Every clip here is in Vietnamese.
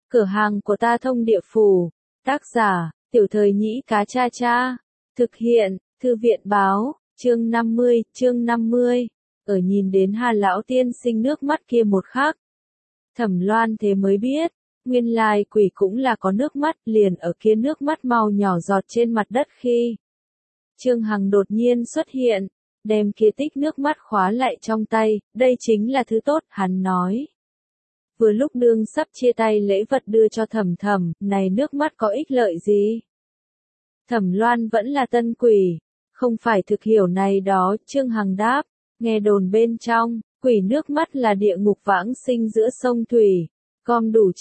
Cửa hàng của ta thông địa phủ. Tác giả, Tiểu Thời Nhĩ Cá Cha Cha. Thực hiện, Thư viện Báo, chương 50. Ở nhìn đến Hà lão tiên sinh nước mắt kia một khắc. Thẩm Loan thế mới biết, nguyên lai quỷ cũng là có nước mắt, liền ở kia nước mắt mau nhỏ giọt trên mặt đất khi Trương Hằng đột nhiên xuất hiện, đem kia tích nước mắt khóa lại trong tay, đây chính là thứ tốt, hắn nói. Vừa lúc đương sắp chia tay lễ vật đưa cho Thẩm Thẩm, này nước mắt có ích lợi gì? Thẩm Loan vẫn là tân quỷ, không phải thực hiểu này đó, Trương Hằng đáp, nghe đồn bên trong, quỷ nước mắt là địa ngục vãng sinh giữa sông thủy, gom đủ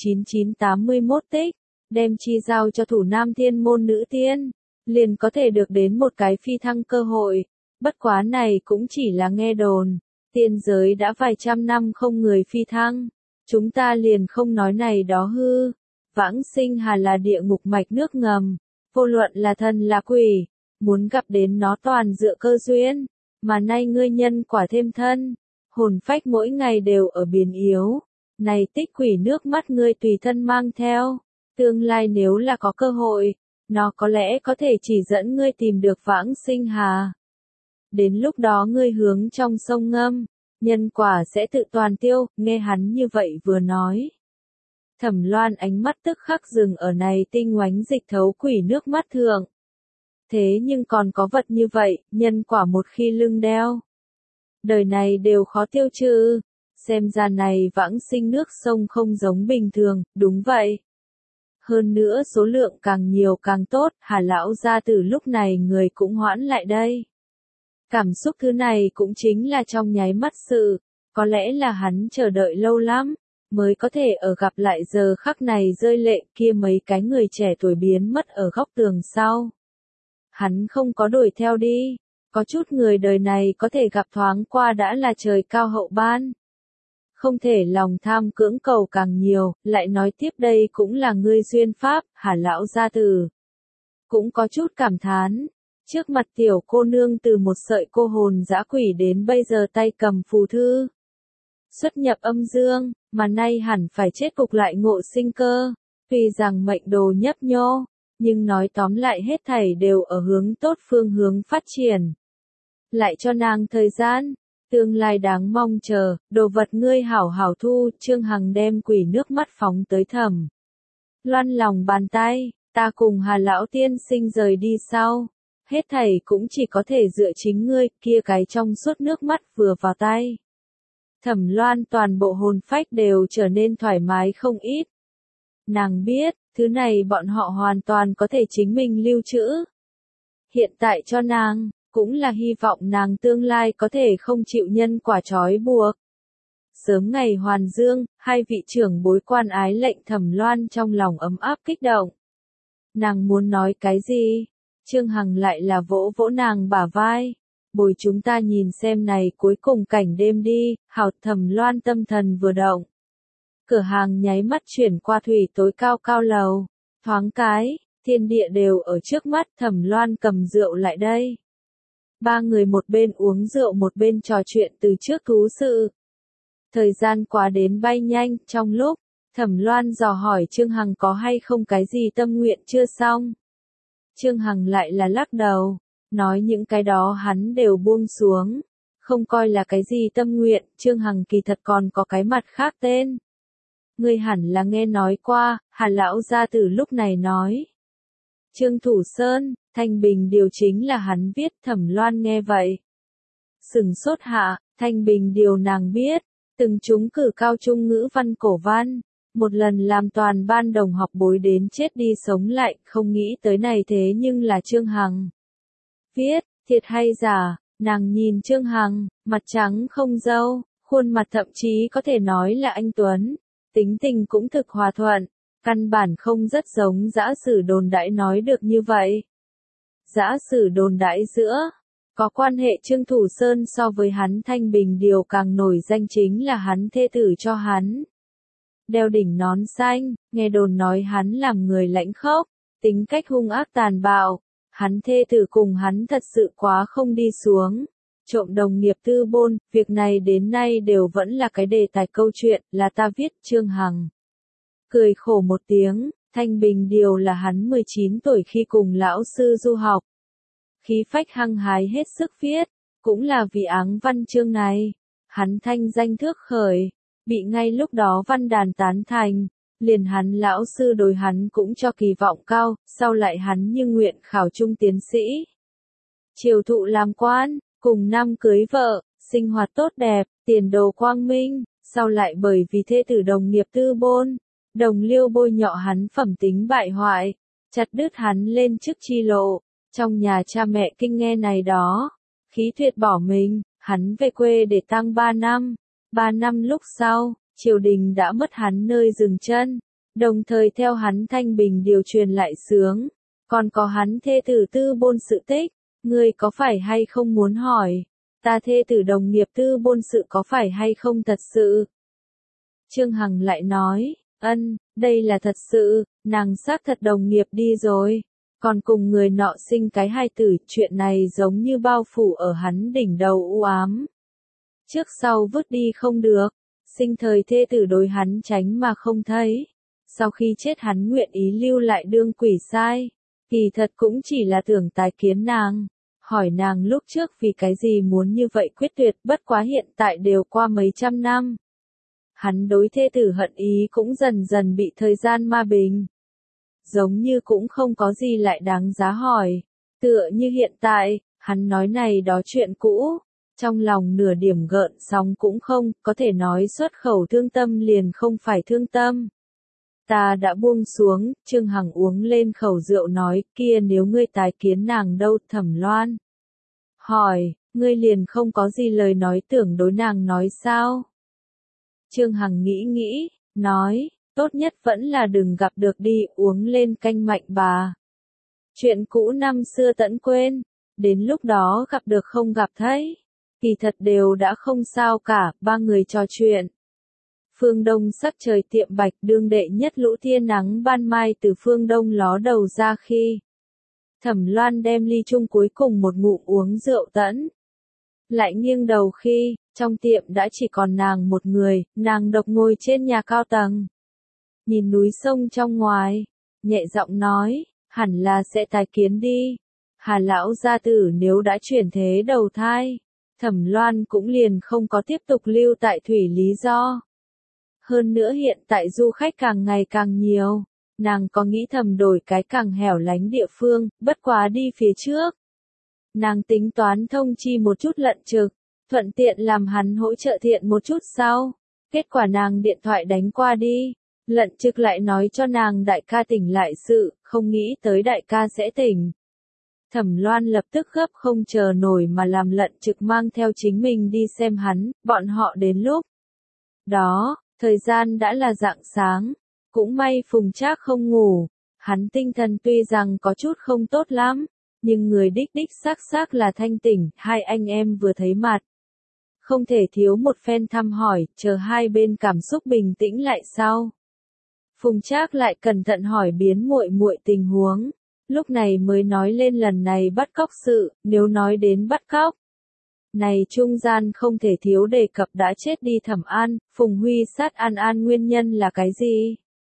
9981 tích, đem chi giao cho thủ nam thiên môn nữ tiên, liền có thể được đến một cái phi thăng cơ hội, bất quá này cũng chỉ là nghe đồn, tiên giới đã vài trăm năm không người phi thăng. Chúng ta liền không nói này đó hư, vãng sinh hà là địa ngục mạch nước ngầm, vô luận là thần là quỷ, muốn gặp đến nó toàn dựa cơ duyên, mà nay ngươi nhân quả thêm thân, hồn phách mỗi ngày đều ở biến yếu, này tích quỷ nước mắt ngươi tùy thân mang theo, tương lai nếu là có cơ hội, nó có lẽ có thể chỉ dẫn ngươi tìm được vãng sinh hà. Đến lúc đó ngươi hướng trong sông ngâm. Nhân quả sẽ tự toàn tiêu, nghe hắn như vậy vừa nói. Thẩm Loan ánh mắt tức khắc dừng ở này tinh oánh dịch thấu quỷ nước mắt thượng. Thế nhưng còn có vật như vậy, nhân quả một khi lưng đeo. Đời này đều khó tiêu trừ, xem ra này vãng sinh nước sông không giống bình thường, đúng vậy. Hơn nữa số lượng càng nhiều càng tốt, Hà lão gia tử lúc này người cũng hoãn lại đây. Cảm xúc thứ này cũng chính là trong nháy mắt sự, có lẽ là hắn chờ đợi lâu lắm, mới có thể ở gặp lại giờ khắc này rơi lệ kia mấy cái người trẻ tuổi biến mất ở góc tường sau. Hắn không có đuổi theo đi, có chút người đời này có thể gặp thoáng qua đã là trời cao hậu ban. Không thể lòng tham cưỡng cầu càng nhiều, lại nói tiếp đây cũng là ngươi duyên pháp, Hà lão gia tử. Cũng có chút cảm thán. Trước mặt tiểu cô nương từ một sợi cô hồn dã quỷ đến bây giờ tay cầm phù thư. Xuất nhập âm dương, mà nay hẳn phải chết cục lại ngộ sinh cơ. Tuy rằng mệnh đồ nhấp nhô, nhưng nói tóm lại hết thảy đều ở hướng tốt phương hướng phát triển. Lại cho nàng thời gian, tương lai đáng mong chờ, đồ vật ngươi hảo hảo thu, Trương Hằng đem quỷ nước mắt phóng tới Thẩm Loan lòng bàn tay, ta cùng Hà lão tiên sinh rời đi sau. Hết thảy cũng chỉ có thể dựa chính ngươi, kia cái trong suốt nước mắt vừa vào tay. Thẩm Loan toàn bộ hồn phách đều trở nên thoải mái không ít. Nàng biết, thứ này bọn họ hoàn toàn có thể chính mình lưu trữ. Hiện tại cho nàng, cũng là hy vọng nàng tương lai có thể không chịu nhân quả trói buộc. Sớm ngày hoàn dương, hai vị trưởng bối quan ái lệnh Thẩm Loan trong lòng ấm áp kích động. Nàng muốn nói cái gì? Trương Hằng lại là vỗ vỗ nàng bả vai. Bồi chúng ta nhìn xem này cuối cùng cảnh đêm đi, hảo. Thẩm Loan tâm thần vừa động. Cửa hàng nháy mắt chuyển qua thủy tối cao cao lầu. Thoáng cái, thiên địa đều ở trước mắt, Thẩm Loan cầm rượu lại đây. Ba người một bên uống rượu một bên trò chuyện từ trước thú sự. Thời gian qua đến bay nhanh, trong lúc, Thẩm Loan dò hỏi Trương Hằng có hay không cái gì tâm nguyện chưa xong. Trương Hằng lại là lắc đầu, nói những cái đó hắn đều buông xuống, không coi là cái gì tâm nguyện, Trương Hằng kỳ thật còn có cái mặt khác tên. Ngươi hẳn là nghe nói qua, Hà lão gia tử lúc này nói. Trương Thủ Sơn, Thanh Bình điều chính là hắn viết, Thẩm Loan nghe vậy. Sừng sốt hạ, Thanh Bình điều nàng biết, từng trúng cử cao trung ngữ văn cổ văn. Một lần làm toàn ban đồng học bối đến chết đi sống lại, không nghĩ tới này thế nhưng là Trương Hằng. Viết, thiệt hay giả, nàng nhìn Trương Hằng, mặt trắng không râu, khuôn mặt thậm chí có thể nói là anh Tuấn, tính tình cũng thực hòa thuận, căn bản không rất giống dã sử đồn đãi nói được như vậy. Dã sử đồn đãi giữa, có quan hệ Trương Thủ Sơn so với hắn Thanh Bình điều càng nổi danh chính là hắn thê tử cho hắn. Đeo đỉnh nón xanh, nghe đồn nói hắn làm người lãnh khốc, tính cách hung ác tàn bạo, hắn thê tử cùng hắn thật sự quá không đi xuống, trộm đồng nghiệp tư bôn, việc này đến nay đều vẫn là cái đề tài câu chuyện, là ta viết. Trương Hằng cười khổ một tiếng, Thanh Bình Điều là hắn 19 tuổi khi cùng lão sư du học. Khí phách hăng hái hết sức viết, cũng là vì áng văn chương này, hắn thanh danh thước khởi, bị ngay lúc đó văn đàn tán thành, liền hắn lão sư đối hắn cũng cho kỳ vọng cao, sau lại hắn như nguyện khảo trung tiến sĩ. Triều thụ làm quan, cùng năm cưới vợ, sinh hoạt tốt đẹp, tiền đồ quang minh, sau lại bởi vì thê tử đồng nghiệp Tư Bôn, đồng liêu bôi nhọ hắn phẩm tính bại hoại, chặt đứt hắn lên chức chi lộ. Trong nhà cha mẹ kinh nghe này đó, khí tuyệt bỏ mình, hắn về quê để tang 3 năm. 3 năm lúc sau, triều đình đã mất hắn nơi dừng chân, đồng thời theo hắn Thanh Bình Điều truyền lại sướng, còn có hắn thê tử Tư Bôn sự tích, ngươi có phải hay không muốn hỏi, ta thê tử đồng nghiệp Tư Bôn sự có phải hay không thật sự? Trương Hằng lại nói, đây là thật sự, nàng xác thật đồng nghiệp đi rồi. Còn cùng người nọ sinh cái hai tử, chuyện này giống như bao phủ ở hắn đỉnh đầu u ám. Trước sau vứt đi không được, sinh thời thê tử đối hắn tránh mà không thấy. Sau khi chết hắn nguyện ý lưu lại đương quỷ sai, kỳ thật cũng chỉ là tưởng tái kiến nàng. Hỏi nàng lúc trước vì cái gì muốn như vậy quyết tuyệt, bất quá hiện tại đều qua mấy trăm năm. Hắn đối thê tử hận ý cũng dần dần bị thời gian ma bình. Giống như cũng không có gì lại đáng giá hỏi. Tựa như hiện tại, hắn nói này đó chuyện cũ, trong lòng nửa điểm gợn sóng cũng không, có thể nói xuất khẩu thương tâm liền không phải thương tâm. Ta đã buông xuống, Trương Hằng uống lên khẩu rượu nói, kia nếu ngươi tái kiến nàng đâu, Thẩm Loan. Hỏi, ngươi liền không có gì lời nói tưởng đối nàng nói sao? Trương Hằng nghĩ, nói, tốt nhất vẫn là đừng gặp được đi, uống lên canh mạnh bà. Chuyện cũ năm xưa tẫn quên, đến lúc đó gặp được không gặp thấy, kỳ thật đều đã không sao cả, ba người trò chuyện. Phương Đông sắc trời tiệm bạch, đương đệ nhất lũ tia nắng ban mai từ phương Đông ló đầu ra khi Thẩm Loan đem ly chung cuối cùng một ngụm uống rượu tẫn. Lại nghiêng đầu khi, trong tiệm đã chỉ còn nàng một người, nàng độc ngồi trên nhà cao tầng. Nhìn núi sông trong ngoài, nhẹ giọng nói, hẳn là sẽ tái kiến đi. Hà lão gia tử nếu đã chuyển thế đầu thai, Thẩm Loan cũng liền không có tiếp tục lưu tại thủy lý do. Hơn nữa hiện tại du khách càng ngày càng nhiều, nàng có nghĩ thầm đổi cái càng hẻo lánh địa phương, bất quá đi phía trước. Nàng tính toán thông chi một chút lận trực, thuận tiện làm hắn hỗ trợ thiện một chút sau. Kết quả nàng điện thoại đánh qua đi, lận trực lại nói cho nàng đại ca tỉnh lại sự, không nghĩ tới đại ca sẽ tỉnh. Thẩm Loan lập tức gấp không chờ nổi mà làm lận trực mang theo chính mình đi xem hắn, bọn họ đến lúc đó, thời gian đã là rạng sáng, cũng may Phùng Trác không ngủ, hắn tinh thần tuy rằng có chút không tốt lắm, nhưng người đích đích xác xác là thanh tỉnh, hai anh em vừa thấy mặt. Không thể thiếu một phen thăm hỏi, chờ hai bên cảm xúc bình tĩnh lại sau. Phùng Trác lại cẩn thận hỏi biến muội muội tình huống, lúc này mới nói lên lần này bắt cóc sự, nếu nói đến bắt cóc. Này trung gian không thể thiếu đề cập đã chết đi Thẩm An, Phùng Huy sát An An nguyên nhân là cái gì?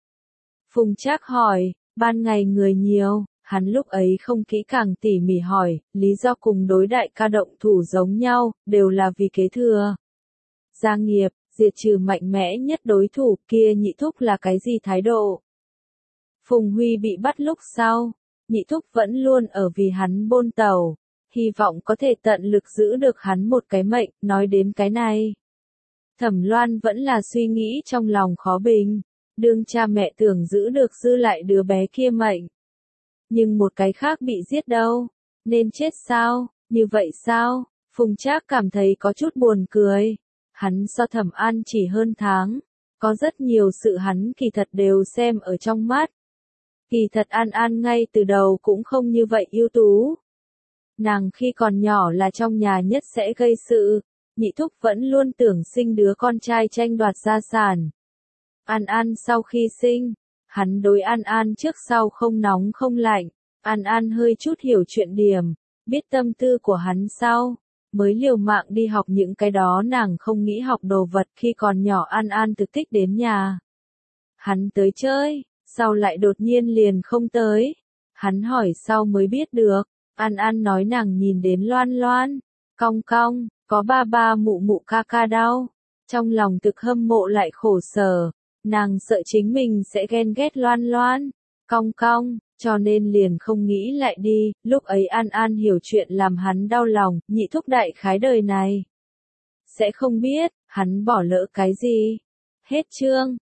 Phùng Trác hỏi, ban ngày người nhiều, hắn lúc ấy không kỹ càng tỉ mỉ hỏi, lý do cùng đối đại ca động thủ giống nhau, đều là vì kế thừa. Gia nghiệp, diệt trừ mạnh mẽ nhất đối thủ kia nhị thúc là cái gì thái độ? Phùng Huy bị bắt lúc sau, nhị thúc vẫn luôn ở vì hắn bôn tàu, hy vọng có thể tận lực giữ được hắn một cái mệnh, nói đến cái này. Thẩm Loan vẫn là suy nghĩ trong lòng khó bình, đương cha mẹ tưởng giữ được dư lại đứa bé kia mệnh. Nhưng một cái khác bị giết đâu, nên chết sao, như vậy sao? Phùng Trác cảm thấy có chút buồn cười. Hắn so Thẩm An chỉ hơn tháng, có rất nhiều sự hắn kỳ thật đều xem ở trong mắt. Kỳ thật An An ngay từ đầu cũng không như vậy ưu tú. Nàng khi còn nhỏ là trong nhà nhất sẽ gây sự, nhị thúc vẫn luôn tưởng sinh đứa con trai tranh đoạt gia sản. An An sau khi sinh, hắn đối An An trước sau không nóng không lạnh, An An hơi chút hiểu chuyện điểm, biết tâm tư của hắn sau, mới liều mạng đi học những cái đó nàng không nghĩ học đồ vật khi còn nhỏ. An An thực thích đến nhà Hắn tới chơi, sau lại đột nhiên liền không tới. Hắn hỏi sau mới biết được, An An nói nàng nhìn đến Loan Loan, cong cong, có ba ba mụ mụ ca ca đau. Trong lòng thực hâm mộ lại khổ sở, nàng sợ chính mình sẽ ghen ghét Loan Loan, cong cong, cho nên liền không nghĩ lại đi. Lúc ấy An An hiểu chuyện làm hắn đau lòng, Nhị thúc đại khái đời này sẽ không biết, hắn bỏ lỡ cái gì. Hết chương.